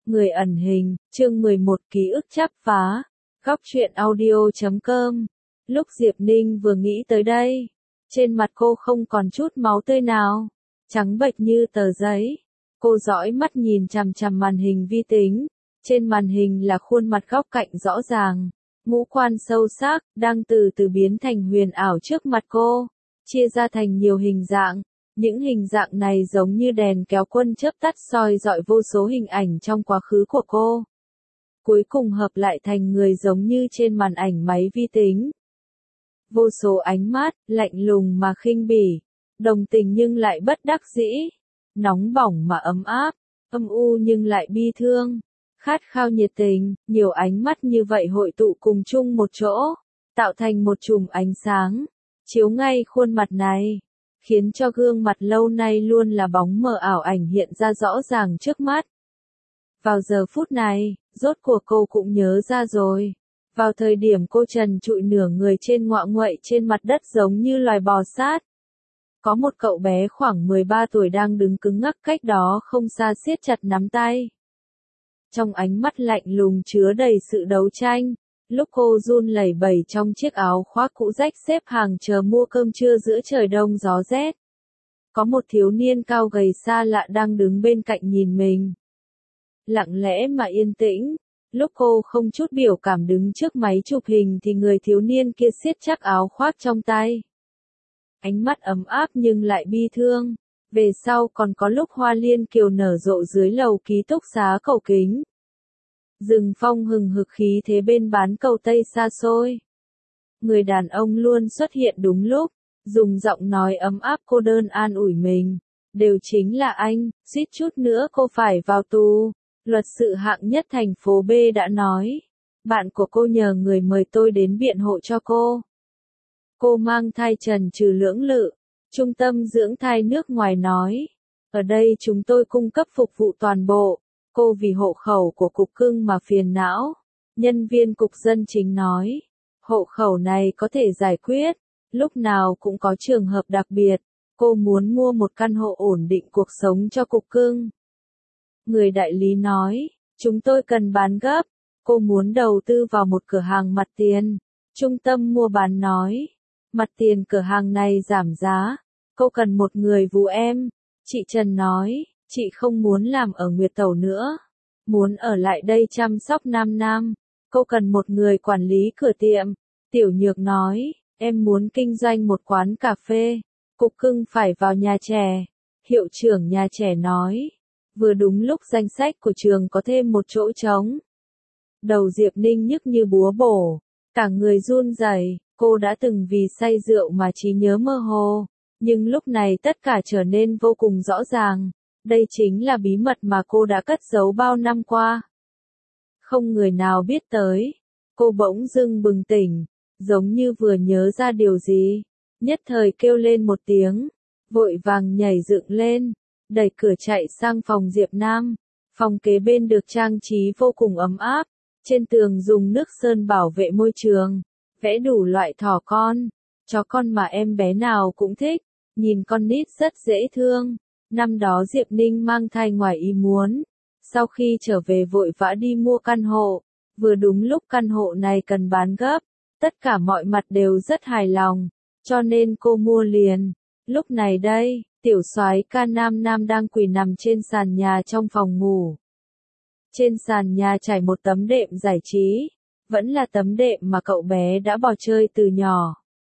Người ẩn hình, chương 11 ký ức chắp vá. Góc truyện audio.com. Lúc Diệp Ninh vừa nghĩ tới đây, trên mặt cô không còn chút máu tươi nào, trắng bệch như tờ giấy. Cô dõi mắt nhìn chằm chằm màn hình vi tính, trên màn hình là khuôn mặt góc cạnh rõ ràng, ngũ quan sâu sắc, đang từ từ biến thành huyền ảo trước mặt cô, chia ra thành nhiều hình dạng. Những hình dạng này giống như đèn kéo quân chớp tắt soi dọi vô số hình ảnh trong quá khứ của cô. Cuối cùng hợp lại thành người giống như trên màn ảnh máy vi tính. Vô số ánh mắt, lạnh lùng mà khinh bỉ, đồng tình nhưng lại bất đắc dĩ, nóng bỏng mà ấm áp, âm u nhưng lại bi thương, khát khao nhiệt tình, nhiều ánh mắt như vậy hội tụ cùng chung một chỗ, tạo thành một chùm ánh sáng, chiếu ngay khuôn mặt này, khiến cho gương mặt lâu nay luôn là bóng mờ ảo ảnh hiện ra rõ ràng trước mắt. Vào giờ phút này, rốt cuộc cô cũng nhớ ra rồi. Vào thời điểm cô trần trụi nửa người trên ngọ nguậy trên mặt đất giống như loài bò sát. Có một cậu bé khoảng 13 tuổi đang đứng cứng ngắc cách đó không xa siết chặt nắm tay. Trong ánh mắt lạnh lùng chứa đầy sự đấu tranh, lúc cô run lẩy bẩy trong chiếc áo khoác cũ rách xếp hàng chờ mua cơm trưa giữa trời đông gió rét. Có một thiếu niên cao gầy xa lạ đang đứng bên cạnh nhìn mình. Lặng lẽ mà yên tĩnh, lúc cô không chút biểu cảm đứng trước máy chụp hình thì người thiếu niên kia siết chắc áo khoác trong tay. Ánh mắt ấm áp nhưng lại bi thương. Về sau còn có lúc hoa liên kiều nở rộ dưới lầu ký túc xá Cầu Kính. Rừng phong hừng hực khí thế bên bán cầu Tây xa xôi. Người đàn ông luôn xuất hiện đúng lúc, dùng giọng nói ấm áp cô đơn an ủi mình. Đều chính là anh, suýt chút nữa cô phải vào tù. Luật sự hạng nhất thành phố B đã nói. Bạn của cô nhờ người mời tôi đến biện hộ cho cô. Cô mang thai trần trừ lưỡng lự. Trung tâm dưỡng thai nước ngoài nói. Ở đây chúng tôi cung cấp phục vụ toàn bộ. Cô vì hộ khẩu của cục cưng mà phiền não. Nhân viên cục dân chính nói. Hộ khẩu này có thể giải quyết. Lúc nào cũng có trường hợp đặc biệt. Cô muốn mua một căn hộ ổn định cuộc sống cho cục cưng. Người đại lý nói. Chúng tôi cần bán gấp. Cô muốn đầu tư vào một cửa hàng mặt tiền. Trung tâm mua bán nói. Mặt tiền cửa hàng này giảm giá. Cô cần một người vú em. Chị Trần nói. Chị không muốn làm ở Nguyệt Tẩu nữa. Muốn ở lại đây chăm sóc Nam Nam. Cô cần một người quản lý cửa tiệm. Tiểu Nhược nói. Em muốn kinh doanh một quán cà phê. Cục cưng phải vào nhà trẻ. Hiệu trưởng nhà trẻ nói. Vừa đúng lúc danh sách của trường có thêm một chỗ trống. Đầu Diệp Ninh nhức như búa bổ. Cả người run rẩy. Cô đã từng vì say rượu mà trí nhớ mơ hồ. Nhưng lúc này tất cả trở nên vô cùng rõ ràng. Đây chính là bí mật mà cô đã cất giấu bao năm qua. Không người nào biết tới. Cô bỗng dưng bừng tỉnh. Giống như vừa nhớ ra điều gì. Nhất thời kêu lên một tiếng. Vội vàng nhảy dựng lên. Đẩy cửa chạy sang phòng Diệp Nam. Phòng kế bên được trang trí vô cùng ấm áp. Trên tường dùng nước sơn bảo vệ môi trường. Vẽ đủ loại thỏ con. Chó con mà em bé nào cũng thích. Nhìn con nít rất dễ thương. Năm đó Diệp Ninh mang thai ngoài ý muốn. Sau khi trở về vội vã đi mua căn hộ. Vừa đúng lúc căn hộ này cần bán gấp. Tất cả mọi mặt đều rất hài lòng. Cho nên cô mua liền. Lúc này đây, tiểu soái ca Nam Nam đang quỳ nằm trên sàn nhà trong phòng ngủ. Trên sàn nhà trải một tấm đệm giải trí. Vẫn là tấm đệm mà cậu bé đã bỏ chơi từ nhỏ.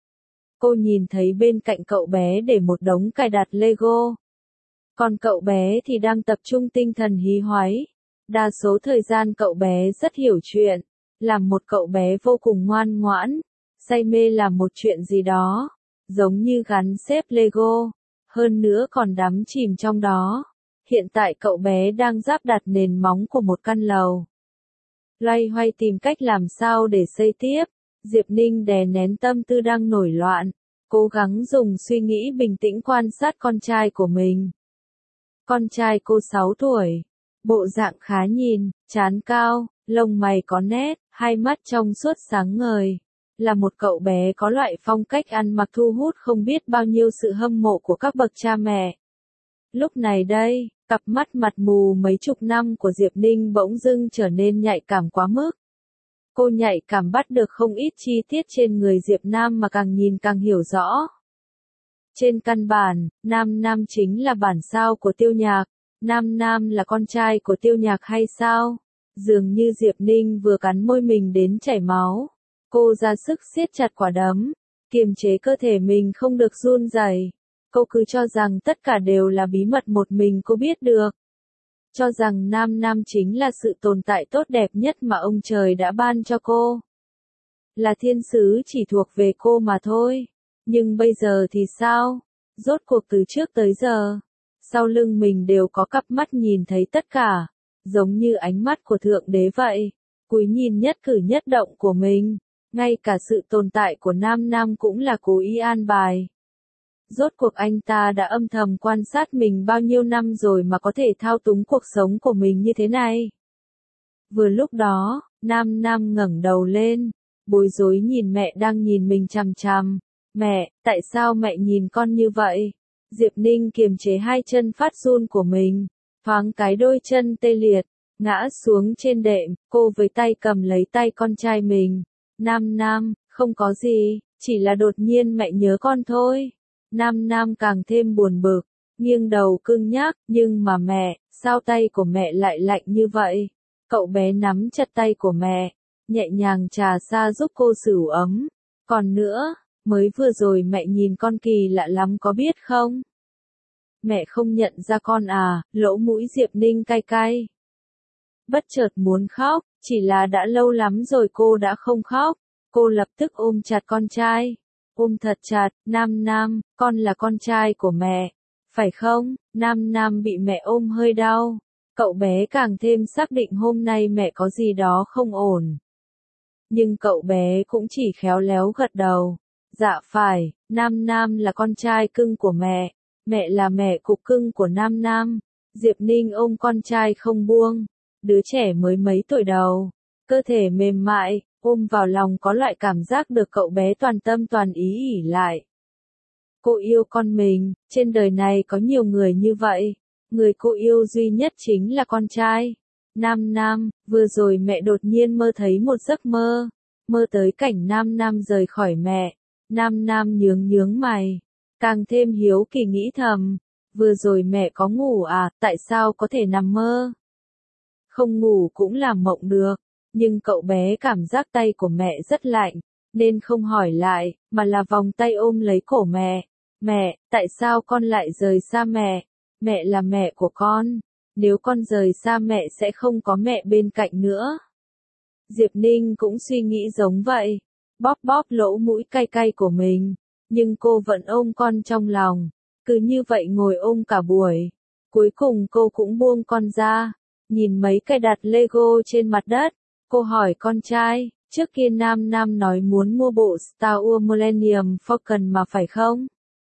Cô nhìn thấy bên cạnh cậu bé để một đống cài đặt Lego. Còn cậu bé thì đang tập trung tinh thần hí hoáy. Đa số thời gian cậu bé rất hiểu chuyện. Làm một cậu bé vô cùng ngoan ngoãn. Say mê làm một chuyện gì đó. Giống như gắn xếp Lego. Hơn nữa còn đắm chìm trong đó. Hiện tại cậu bé đang ráp đặt nền móng của một căn lầu. Loay hoay tìm cách làm sao để xây tiếp. Diệp Ninh đè nén tâm tư đang nổi loạn. Cố gắng dùng suy nghĩ bình tĩnh quan sát con trai của mình. Con trai cô 6 tuổi. Bộ dạng khá nhìn, trán cao, lông mày có nét, hai mắt trong suốt sáng ngời. Là một cậu bé có loại phong cách ăn mặc thu hút không biết bao nhiêu sự hâm mộ của các bậc cha mẹ. Lúc này đây, cặp mắt mặt mù mấy chục năm của Diệp Ninh bỗng dưng trở nên nhạy cảm quá mức. Cô nhạy cảm bắt được không ít chi tiết trên người Diệp Nam mà càng nhìn càng hiểu rõ. Trên căn bản, Nam Nam chính là bản sao của Tiêu Nhạc. Nam Nam là con trai của Tiêu Nhạc hay sao? Dường như Diệp Ninh vừa cắn môi mình đến chảy máu. Cô ra sức siết chặt quả đấm, kiềm chế cơ thể mình không được run rẩy. Cô cứ cho rằng tất cả đều là bí mật một mình cô biết được. Cho rằng Nam Nam chính là sự tồn tại tốt đẹp nhất mà ông trời đã ban cho cô. Là thiên sứ chỉ thuộc về cô mà thôi. Nhưng bây giờ thì sao? Rốt cuộc từ trước tới giờ, sau lưng mình đều có cặp mắt nhìn thấy tất cả, giống như ánh mắt của Thượng Đế vậy, cúi nhìn nhất cử nhất động của mình, ngay cả sự tồn tại của Nam Nam cũng là cố ý an bài. Rốt cuộc anh ta đã âm thầm quan sát mình bao nhiêu năm rồi mà có thể thao túng cuộc sống của mình như thế này. Vừa lúc đó, Nam Nam ngẩng đầu lên, bối rối nhìn mẹ đang nhìn mình chằm chằm. Mẹ, tại sao mẹ nhìn con như vậy? Diệp Ninh kiềm chế hai chân phát run của mình, thoáng cái đôi chân tê liệt, ngã xuống trên đệm, cô với tay cầm lấy tay con trai mình. Nam Nam, không có gì, chỉ là đột nhiên mẹ nhớ con thôi. Nam Nam càng thêm buồn bực, nghiêng đầu cưng nhắc, nhưng mà mẹ, sao tay của mẹ lại lạnh như vậy? Cậu bé nắm chặt tay của mẹ, nhẹ nhàng trà xa giúp cô xử ấm. Còn nữa, mới vừa rồi mẹ nhìn con kỳ lạ lắm có biết không? Mẹ không nhận ra con à, lỗ mũi Diệp Ninh cay cay. Bất chợt muốn khóc, chỉ là đã lâu lắm rồi cô đã không khóc. Cô lập tức ôm chặt con trai. Ôm thật chặt, Nam Nam, con là con trai của mẹ. Phải không? Nam Nam bị mẹ ôm hơi đau. Cậu bé càng thêm xác định hôm nay mẹ có gì đó không ổn. Nhưng cậu bé cũng chỉ khéo léo gật đầu. Dạ phải, Nam Nam là con trai cưng của mẹ. Mẹ là mẹ cục cưng của Nam Nam. Diệp Ninh ôm con trai không buông. Đứa trẻ mới mấy tuổi đầu. Cơ thể mềm mại, ôm vào lòng có loại cảm giác được cậu bé toàn tâm toàn ý ỉ lại. Cô yêu con mình, trên đời này có nhiều người như vậy. Người cô yêu duy nhất chính là con trai. Nam Nam, vừa rồi mẹ đột nhiên mơ thấy một giấc mơ. Mơ tới cảnh Nam Nam rời khỏi mẹ. Nam Nam nhướng nhướng mày. Càng thêm hiếu kỳ nghĩ thầm. Vừa rồi mẹ có ngủ à, tại sao có thể nằm mơ? Không ngủ cũng làm mộng được. Nhưng cậu bé cảm giác tay của mẹ rất lạnh, nên không hỏi lại, mà là vòng tay ôm lấy cổ mẹ. Mẹ, tại sao con lại rời xa mẹ? Mẹ là mẹ của con. Nếu con rời xa mẹ sẽ không có mẹ bên cạnh nữa. Diệp Ninh cũng suy nghĩ giống vậy. Bóp bóp lỗ mũi cay cay của mình. Nhưng cô vẫn ôm con trong lòng. Cứ như vậy ngồi ôm cả buổi. Cuối cùng cô cũng buông con ra. Nhìn mấy cái đặt Lego trên mặt đất. Cô hỏi con trai, trước kia Nam Nam nói muốn mua bộ Star Wars Millennium Falcon mà phải không?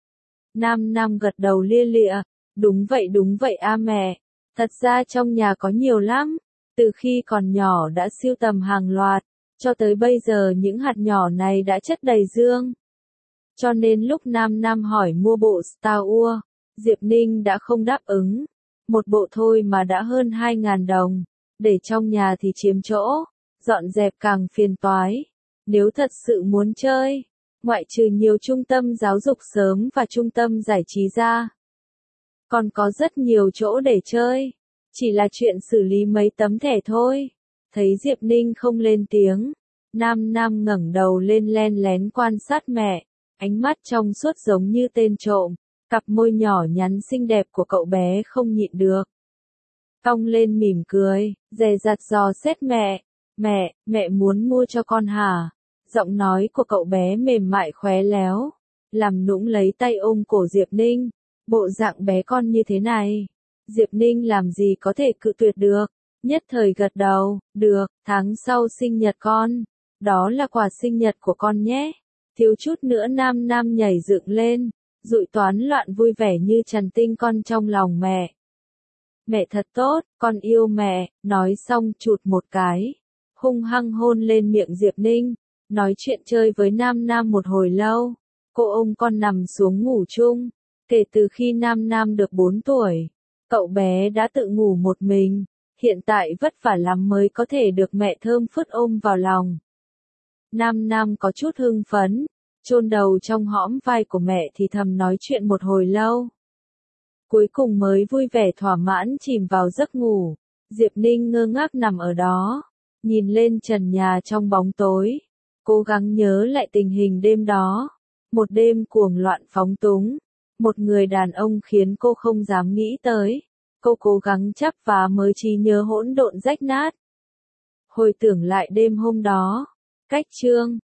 Nam Nam gật đầu lia lịa, đúng vậy a mẹ. Thật ra trong nhà có nhiều lắm, từ khi còn nhỏ đã sưu tầm hàng loạt, cho tới bây giờ những hạt nhỏ này đã chất đầy dương. Cho nên lúc Nam Nam hỏi mua bộ Star Wars, Diệp Ninh đã không đáp ứng. Một bộ thôi mà đã hơn 2.000 đồng, để trong nhà thì chiếm chỗ, dọn dẹp càng phiền toái. Nếu thật sự muốn chơi, ngoại trừ nhiều trung tâm giáo dục sớm và trung tâm giải trí ra, còn có rất nhiều chỗ để chơi, chỉ là chuyện xử lý mấy tấm thẻ thôi. Thấy Diệp Ninh không lên tiếng, Nam Nam ngẩng đầu lên len lén quan sát mẹ, ánh mắt trong suốt giống như tên trộm, cặp môi nhỏ nhắn xinh đẹp của cậu bé không nhịn được. Cong lên mỉm cười, dè dặt dò xét mẹ. Mẹ muốn mua cho con hả? Giọng nói của cậu bé mềm mại khóe léo, làm nũng lấy tay ôm cổ Diệp Ninh. Bộ dạng bé con như thế này, Diệp Ninh làm gì có thể cự tuyệt được, nhất thời gật đầu, được, tháng sau sinh nhật con, đó là quà sinh nhật của con nhé. Thiếu chút nữa Nam Nam nhảy dựng lên, dụi toán loạn vui vẻ như tràn tinh con trong lòng mẹ. Mẹ thật tốt, con yêu mẹ, nói xong chụt một cái, hung hăng hôn lên miệng Diệp Ninh, nói chuyện chơi với Nam Nam một hồi lâu, cô ôm con nằm xuống ngủ chung, Kể từ khi Nam Nam được 4 tuổi, cậu bé đã tự ngủ một mình, hiện tại vất vả lắm mới có thể được mẹ thơm phứt ôm vào lòng. Nam Nam có chút hưng phấn, chôn đầu trong hõm vai của mẹ thì thầm nói chuyện một hồi lâu. Cuối cùng mới vui vẻ thỏa mãn chìm vào giấc ngủ. Diệp Ninh ngơ ngác nằm ở đó, nhìn lên trần nhà trong bóng tối, cố gắng nhớ lại tình hình đêm đó. Một đêm cuồng loạn phóng túng, một người đàn ông khiến cô không dám nghĩ tới. Cô cố gắng chắp vá mới trí nhớ hỗn độn rách nát. Hồi tưởng lại đêm hôm đó, cách chương